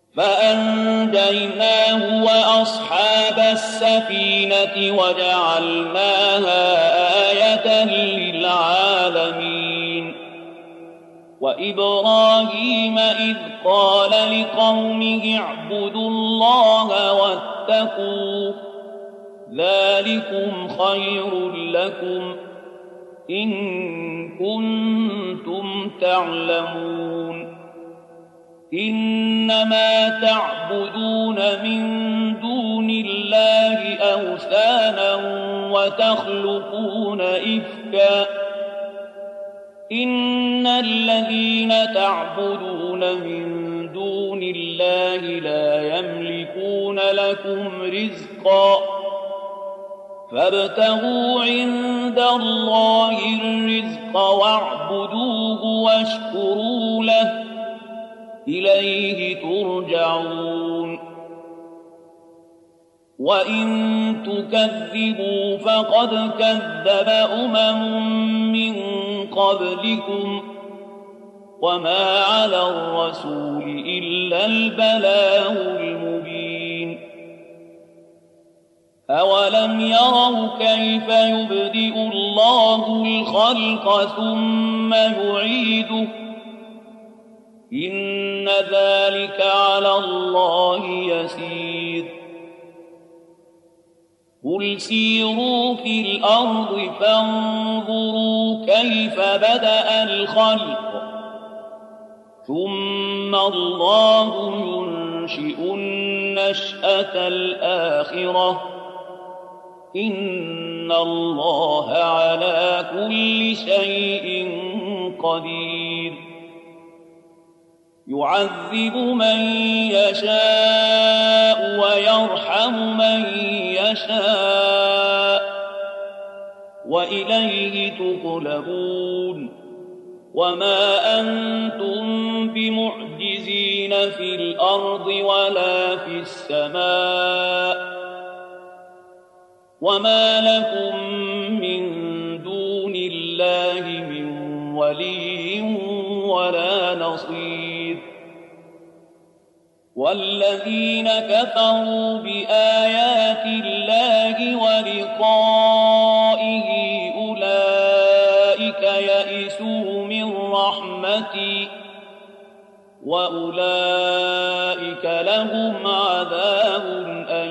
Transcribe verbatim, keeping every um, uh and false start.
فأنجيناه وأصحاب السفينة وجعلناها آية للعالمين. وإبراهيم إذ قال لقومه اعبدوا الله واتقوه ذلكم خير لكم إن كنتم تعلمون. إنما تعبدون من دون الله أوثانا وتخلقون إفكا إن الذين تعبدون من دون الله لا يملكون لكم رزقا فابتغوا عند الله الرزق واعبدوه واشكروا له إليه ترجعون. وإن تكذبوا فقد كذب أمم من قبلكم وما على الرسول إلا البلاغ المبين. أولم يروا كيف يبدئ الله الخلق ثم يعيده إن ذلك على الله يسير. قل سيروا في الأرض فانظروا كيف بدأ الخلق ثم الله ينشئ النشأة الآخرة إن الله على كل شيء قدير. يعذب من يشاء ويرحم من يشاء وإليه تقلبون. وما أنتم بمعجزين في الأرض ولا في السماء وما لكم من دون الله من ولي ولا نصير. والذين كفروا بآيات الله ولقائه أولئك يئسوا من رحمتي وأولئك لهم عذاب أليم.